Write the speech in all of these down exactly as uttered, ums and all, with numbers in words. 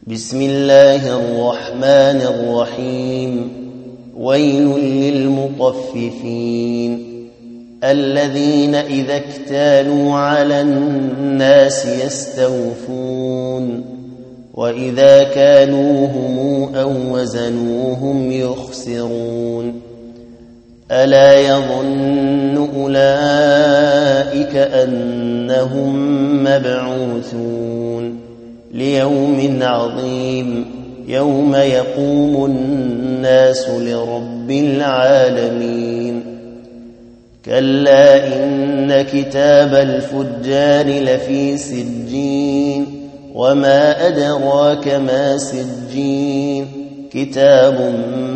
بسم الله الرحمن الرحيم. ويل للمطففين الذين إذا اكتالوا على الناس يستوفون وإذا كالوهم أو وزنوهم يخسرون. ألا يظن أولئك أنهم مبعوثون ليوم عظيم يوم يقوم الناس لرب العالمين. كلا إن كتاب الفجار لفي سجين وما أدراك ما سجين كتاب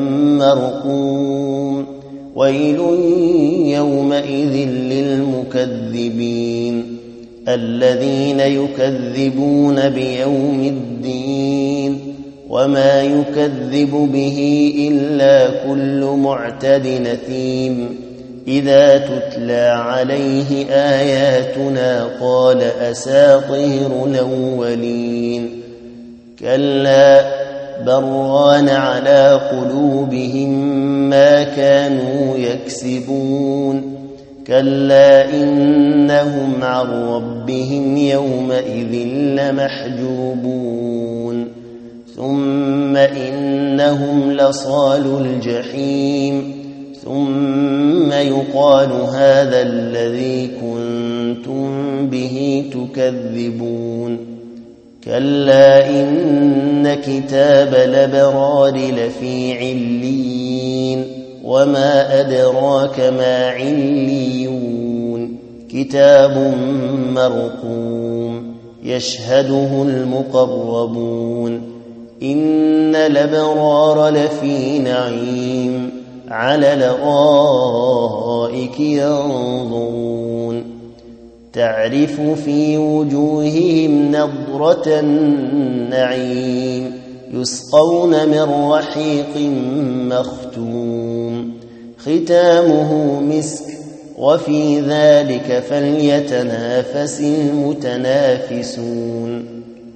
مرقوم. ويل يومئذ للمكذبين الذين يكذبون بيوم الدين وما يكذب به إلا كل معتد نثيم. إذا تتلى عليه آياتنا قال أساطير الأولين. كلا بران على قلوبهم ما كانوا يكسبون. كلا إنهم عن ربهم يومئذ لمحجوبون. ثم إنهم لصالو الجحيم ثم يقال هذا الذي كنتم به تكذبون. كلا إن كتاب الأبرار لفي عليين وما أدراك ما عليون كتاب مرقوم يشهده المقربون. إن الأبرار لفي نعيم على الأرائك ينظرون تعرف في وجوههم نضرة النعيم يسقون من رحيق مختوم ختامه مسك وفي ذلك فليتنافس المتنافسون.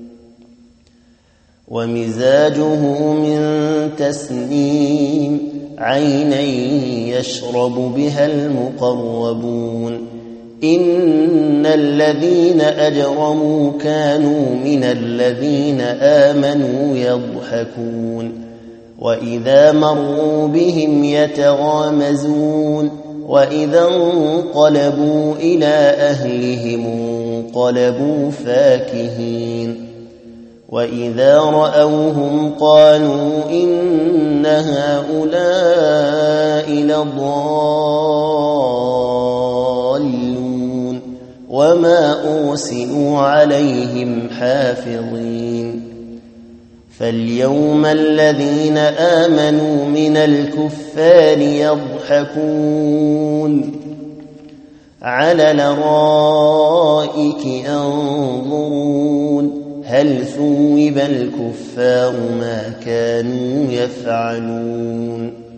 ومزاجه من تسنيم عينا يشرب بها المقربون. إن الذين أجرموا كانوا من الذين آمنوا يضحكون وإذا مروا بهم يتغامزون وإذا انقلبوا إلى أهلهم انقلبوا فاكهين. وإذا رأوهم قالوا إن هؤلاء لضالون وما أرسلوا عليهم حافظين. فاليوم الذين آمنوا من الكفار يضحكون على الأرائك ينظرون هل ثوب الكفار ما كانوا يفعلون.